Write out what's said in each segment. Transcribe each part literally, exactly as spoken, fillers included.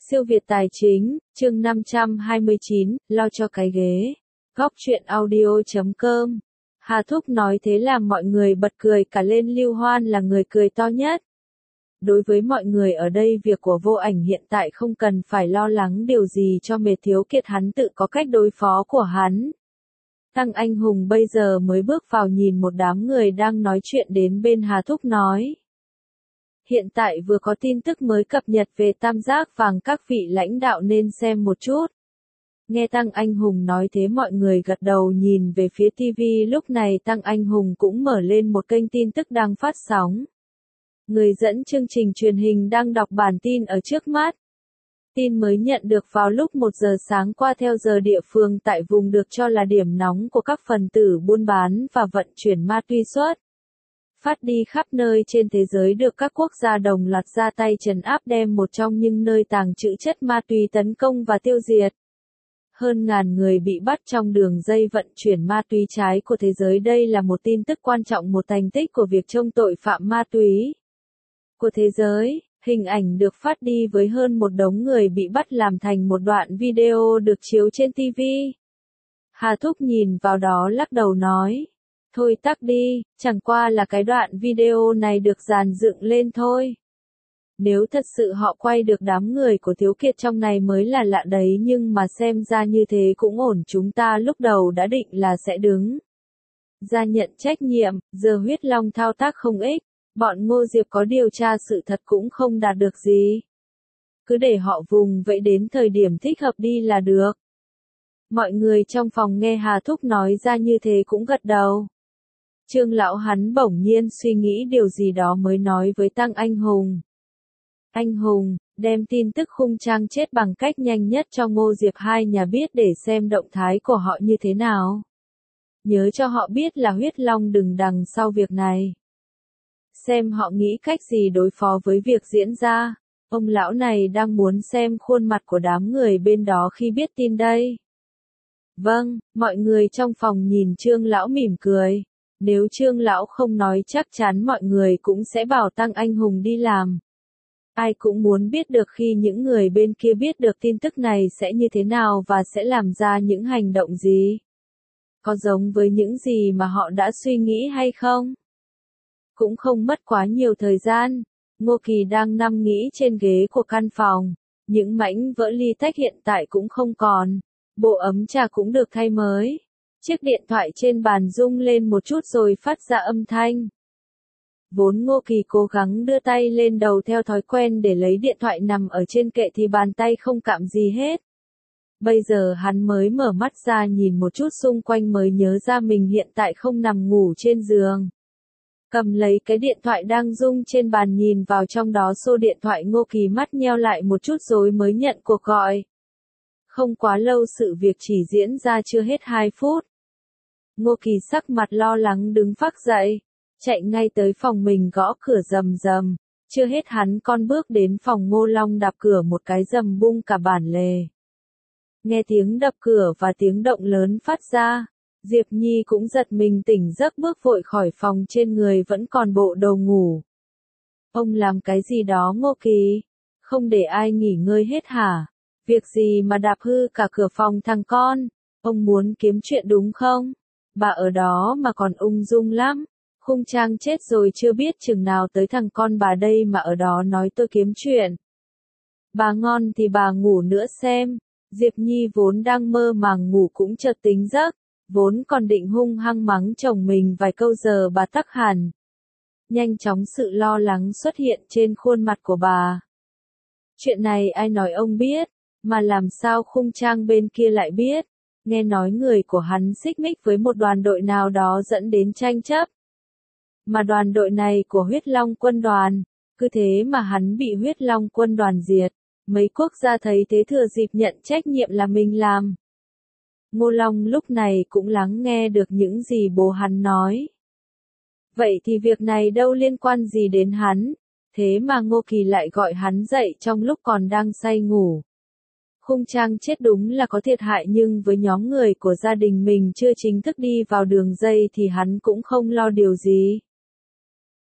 Siêu Việt Tài Chính, chương năm trăm hai mươi chín, lo cho cái ghế. Góc truyện audio chấm com. Hà Thúc nói thế làm mọi người bật cười cả lên. Lưu Hoan là người cười to nhất. Đối với mọi người ở đây, việc của Vô Ảnh hiện tại không cần phải lo lắng điều gì cho mệt thiếu kiệt, hắn tự có cách đối phó của hắn. Tăng Anh Hùng bây giờ mới bước vào nhìn một đám người đang nói chuyện đến bên Hà Thúc nói. Hiện tại vừa có tin tức mới cập nhật về Tam Giác Vàng, các vị lãnh đạo nên xem một chút. Nghe Tăng Anh Hùng nói thế mọi người gật đầu nhìn về phía ti vi. Lúc này Tăng Anh Hùng cũng mở lên một kênh tin tức đang phát sóng. Người dẫn chương trình truyền hình đang đọc bản tin ở trước mắt. Tin mới nhận được vào lúc một giờ sáng qua theo giờ địa phương tại vùng được cho là điểm nóng của các phần tử buôn bán và vận chuyển ma túy xuất phát đi khắp nơi trên thế giới, được các quốc gia đồng loạt ra tay trấn áp, đem một trong những nơi tàng trữ chất ma túy tấn công và tiêu diệt. Hơn ngàn người bị bắt trong đường dây vận chuyển ma túy trái của thế giới. Đây là một tin tức quan trọng, một thành tích của việc chống tội phạm ma túy của thế giới. Hình ảnh được phát đi với hơn một đống người bị bắt làm thành một đoạn video được chiếu trên ti vi. Hà Thúc nhìn vào đó lắc đầu nói. Thôi tắt đi, chẳng qua là cái đoạn video này được dàn dựng lên thôi. Nếu thật sự họ quay được đám người của Thiếu Kiệt trong này mới là lạ đấy, nhưng mà xem ra như thế cũng ổn. Chúng ta lúc đầu đã định là sẽ đứng ra nhận trách nhiệm, giờ Huyết Long thao tác không ích, bọn Ngô Diệp có điều tra sự thật cũng không đạt được gì. Cứ để họ vùng vậy, đến thời điểm thích hợp đi là được. Mọi người trong phòng nghe Hà Thúc nói ra như thế cũng gật đầu. Trương lão hắn bỗng nhiên suy nghĩ điều gì đó mới nói với Tăng Anh Hùng. Anh Hùng, đem tin tức Khung Trang chết bằng cách nhanh nhất cho Ngô Diệp hai nhà biết để xem động thái của họ như thế nào. Nhớ cho họ biết là Huyết Long đừng đằng sau việc này. Xem họ nghĩ cách gì đối phó với việc diễn ra. Ông lão này đang muốn xem khuôn mặt của đám người bên đó khi biết tin đây. Vâng, mọi người trong phòng nhìn Trương lão mỉm cười. Nếu Trương lão không nói chắc chắn mọi người cũng sẽ bảo Tăng Anh Hùng đi làm. Ai cũng muốn biết được khi những người bên kia biết được tin tức này sẽ như thế nào và sẽ làm ra những hành động gì. Có giống với những gì mà họ đã suy nghĩ hay không? Cũng không mất quá nhiều thời gian. Ngô Kỳ đang nằm nghỉ trên ghế của căn phòng. Những mảnh vỡ ly tách hiện tại cũng không còn. Bộ ấm trà cũng được thay mới. Chiếc điện thoại trên bàn rung lên một chút rồi phát ra âm thanh. Vốn Ngô Kỳ cố gắng đưa tay lên đầu theo thói quen để lấy điện thoại nằm ở trên kệ thì bàn tay không cảm gì hết. Bây giờ hắn mới mở mắt ra nhìn một chút xung quanh mới nhớ ra mình hiện tại không nằm ngủ trên giường. Cầm lấy cái điện thoại đang rung trên bàn nhìn vào trong đó số điện thoại. Ngô Kỳ mắt nheo lại một chút rồi mới nhận cuộc gọi. Không quá lâu, sự việc chỉ diễn ra chưa hết hai phút. Ngô Kỳ sắc mặt lo lắng đứng phác dậy, chạy ngay tới phòng mình gõ cửa rầm rầm. Chưa hết hắn con bước đến phòng Ngô Long đạp cửa một cái rầm bung cả bản lề. Nghe tiếng đập cửa và tiếng động lớn phát ra, Diệp Nhi cũng giật mình tỉnh giấc bước vội khỏi phòng, trên người vẫn còn bộ đồ ngủ. Ông làm cái gì đó Ngô Kỳ? Không để ai nghỉ ngơi hết hả? Việc gì mà đạp hư cả cửa phòng thằng con? Ông muốn kiếm chuyện đúng không? Bà ở đó mà còn ung dung lắm. Khung Trang chết rồi chưa biết chừng nào tới thằng con bà đây mà ở đó nói tôi kiếm chuyện. Bà ngon thì bà ngủ nữa xem. Diệp Nhi vốn đang mơ màng ngủ cũng chợt tỉnh giấc, vốn còn định hung hăng mắng chồng mình vài câu giờ bà tắc hẳn. Nhanh chóng sự lo lắng xuất hiện trên khuôn mặt của bà. Chuyện này ai nói ông biết, mà làm sao Khung Trang bên kia lại biết? Nghe nói người của hắn xích mích với một đoàn đội nào đó dẫn đến tranh chấp. Mà đoàn đội này của Huyết Long quân đoàn, cứ thế mà hắn bị Huyết Long quân đoàn diệt. Mấy quốc gia thấy thế thừa dịp nhận trách nhiệm là mình làm. Ngô Long lúc này cũng lắng nghe được những gì bố hắn nói. Vậy thì việc này đâu liên quan gì đến hắn, thế mà Ngô Kỳ lại gọi hắn dậy trong lúc còn đang say ngủ. Khung Trang chết đúng là có thiệt hại, nhưng với nhóm người của gia đình mình chưa chính thức đi vào đường dây thì hắn cũng không lo điều gì.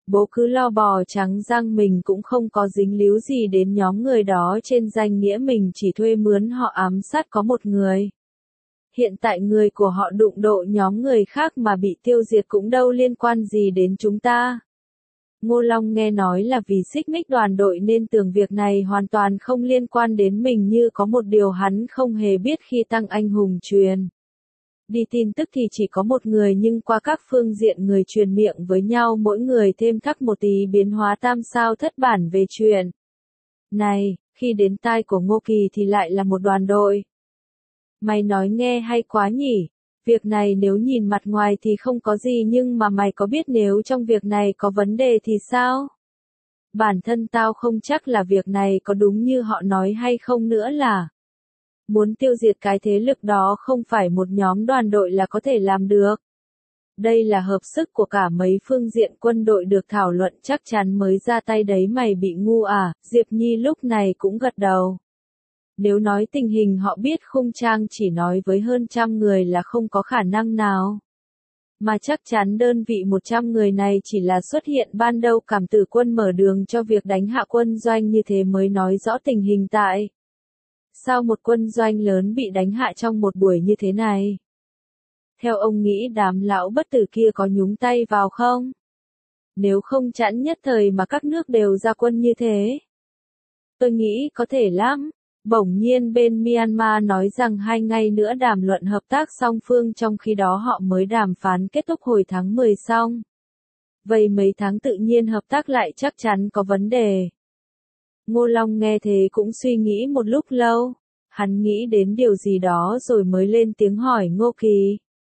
Bố cứ lo bò trắng răng mình cũng không có dính líu gì đến nhóm người đó, trên danh nghĩa mình chỉ thuê mướn họ ám sát có một người. Hiện tại người của họ đụng độ nhóm người khác mà bị tiêu diệt cũng đâu liên quan gì đến chúng ta. Ngô Long nghe nói là vì xích mích đoàn đội nên tưởng việc này hoàn toàn không liên quan đến mình, như có một điều hắn không hề biết khi Tăng Anh Hùng truyền đi tin tức thì chỉ có một người, nhưng qua các phương diện người truyền miệng với nhau mỗi người thêm thắt một tí biến hóa tam sao thất bản về chuyện này, khi đến tai của Ngô Kỳ thì lại là một đoàn đội. Mày nói nghe hay quá nhỉ, việc này nếu nhìn mặt ngoài thì không có gì, nhưng mà mày có biết nếu trong việc này có vấn đề thì sao? Bản thân tao không chắc là việc này có đúng như họ nói hay không nữa, là muốn tiêu diệt cái thế lực đó không phải một nhóm đoàn đội là có thể làm được. Đây là hợp sức của cả mấy phương diện quân đội được thảo luận chắc chắn mới ra tay đấy, mày bị ngu à? Diệp Nhi lúc này cũng gật đầu. Nếu nói tình hình họ biết Khung Trang chỉ nói với hơn trăm người là không có khả năng nào. Mà chắc chắn đơn vị một trăm người này chỉ là xuất hiện ban đầu, Cảm Tử Quân mở đường cho việc đánh hạ quân doanh như thế mới nói rõ tình hình tại. Sao một quân doanh lớn bị đánh hạ trong một buổi như thế này? Theo ông nghĩ đám lão bất tử kia có nhúng tay vào không? Nếu không chẵn nhất thời mà các nước đều ra quân như thế. Tôi nghĩ có thể lắm. Bỗng nhiên bên Myanmar nói rằng hai ngày nữa đàm luận hợp tác song phương, trong khi đó họ mới đàm phán kết thúc hồi tháng mười xong. Vậy mấy tháng tự nhiên hợp tác lại chắc chắn có vấn đề. Ngô Long nghe thế cũng suy nghĩ một lúc lâu. Hắn nghĩ đến điều gì đó rồi mới lên tiếng hỏi Ngô Kỳ.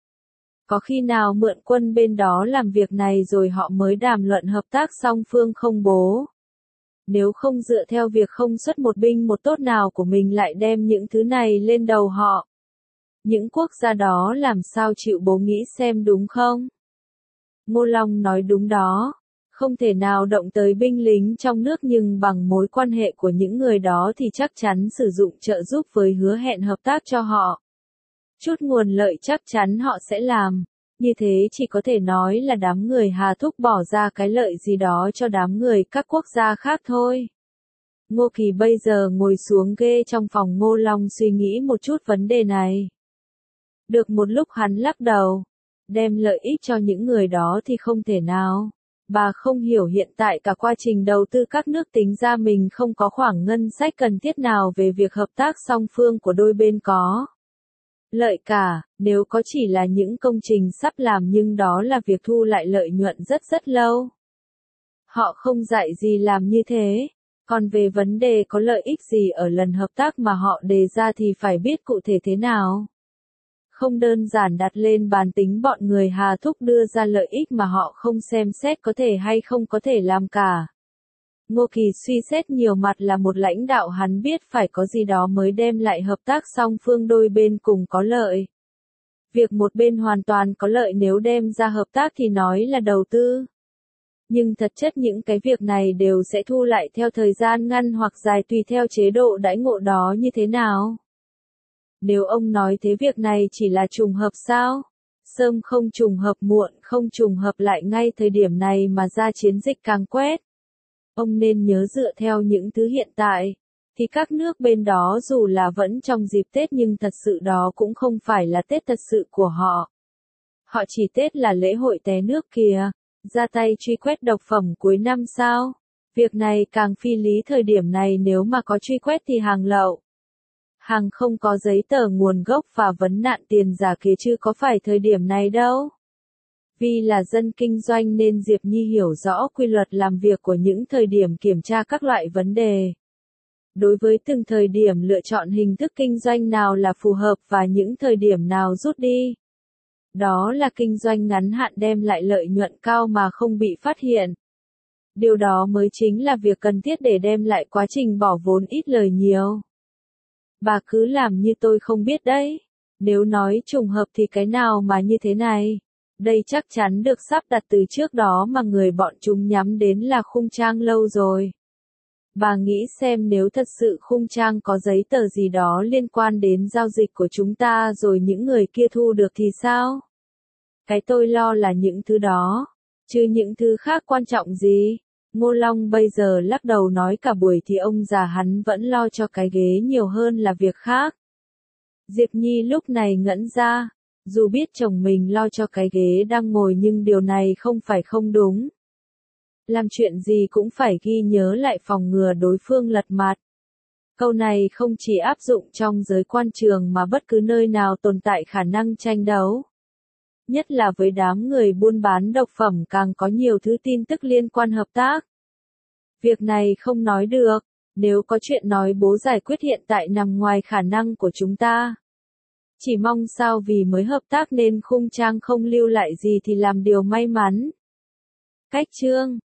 Có khi nào mượn quân bên đó làm việc này rồi họ mới đàm luận hợp tác song phương không bố? Nếu không dựa theo việc không xuất một binh một tốt nào của mình lại đem những thứ này lên đầu họ. Những quốc gia đó làm sao chịu bố, nghĩ xem đúng không? Ngô Long nói đúng đó. Không thể nào động tới binh lính trong nước, nhưng bằng mối quan hệ của những người đó thì chắc chắn sử dụng trợ giúp với hứa hẹn hợp tác cho họ. Chút nguồn lợi chắc chắn họ sẽ làm. Như thế chỉ có thể nói là đám người Hà Thúc bỏ ra cái lợi gì đó cho đám người các quốc gia khác thôi. Ngô Kỳ bây giờ ngồi xuống ghê trong phòng Ngô Long suy nghĩ một chút vấn đề này. Được một lúc hắn lắc đầu. Đem lợi ích cho những người đó thì không thể nào. Bà không hiểu hiện tại cả quá trình đầu tư các nước tính ra mình không có khoản ngân sách cần thiết nào về việc hợp tác song phương của đôi bên có lợi cả, nếu có chỉ là những công trình sắp làm, nhưng đó là việc thu lại lợi nhuận rất rất lâu. Họ không dạy gì làm như thế. Còn về vấn đề có lợi ích gì ở lần hợp tác mà họ đề ra thì phải biết cụ thể thế nào. Không đơn giản đặt lên bàn tính bọn người Hà Thúc đưa ra lợi ích mà họ không xem xét có thể hay không có thể làm cả. Ngô Kỳ suy xét nhiều mặt, là một lãnh đạo hắn biết phải có gì đó mới đem lại hợp tác song phương đôi bên cùng có lợi. Việc một bên hoàn toàn có lợi nếu đem ra hợp tác thì nói là đầu tư. Nhưng thật chất những cái việc này đều sẽ thu lại theo thời gian ngắn hoặc dài tùy theo chế độ đãi ngộ đó như thế nào. Nếu ông nói thế việc này chỉ là trùng hợp sao? Sớm không trùng hợp, muộn không trùng hợp lại ngay thời điểm này mà ra chiến dịch càng quét. Ông nên nhớ dựa theo những thứ hiện tại, thì các nước bên đó dù là vẫn trong dịp Tết nhưng thật sự đó cũng không phải là Tết thật sự của họ. Họ chỉ Tết là lễ hội té nước kìa, ra tay truy quét độc phẩm cuối năm sao? Việc này càng phi lý thời điểm này, nếu mà có truy quét thì hàng lậu. Hàng không có giấy tờ nguồn gốc và vấn nạn tiền giả kia chứ có phải thời điểm này đâu. Vì là dân kinh doanh nên Diệp Nhi hiểu rõ quy luật làm việc của những thời điểm kiểm tra các loại vấn đề. Đối với từng thời điểm lựa chọn hình thức kinh doanh nào là phù hợp và những thời điểm nào rút đi. Đó là kinh doanh ngắn hạn đem lại lợi nhuận cao mà không bị phát hiện. Điều đó mới chính là việc cần thiết để đem lại quá trình bỏ vốn ít lời nhiều. Bà cứ làm như tôi không biết đấy. Nếu nói trùng hợp thì cái nào mà như thế này. Đây chắc chắn được sắp đặt từ trước đó mà người bọn chúng nhắm đến là Khung Trang lâu rồi. Bà nghĩ xem nếu thật sự Khung Trang có giấy tờ gì đó liên quan đến giao dịch của chúng ta rồi những người kia thu được thì sao? Cái tôi lo là những thứ đó Chứ những thứ khác quan trọng gì? Ngô Long bây giờ lắc đầu nói cả buổi thì ông già hắn vẫn lo cho cái ghế nhiều hơn là việc khác. Diệp Nhi lúc này ngẩn ra, dù biết chồng mình lo cho cái ghế đang ngồi nhưng điều này không phải không đúng. Làm chuyện gì cũng phải ghi nhớ lại phòng ngừa đối phương lật mặt. Câu này không chỉ áp dụng trong giới quan trường mà bất cứ nơi nào tồn tại khả năng tranh đấu. Nhất là với đám người buôn bán độc phẩm càng có nhiều thứ tin tức liên quan hợp tác. Việc này không nói được, nếu có chuyện nói bố giải quyết hiện tại nằm ngoài khả năng của chúng ta. Chỉ mong sao vì mới hợp tác nên Khung Trang không lưu lại gì thì làm điều may mắn. Cách chương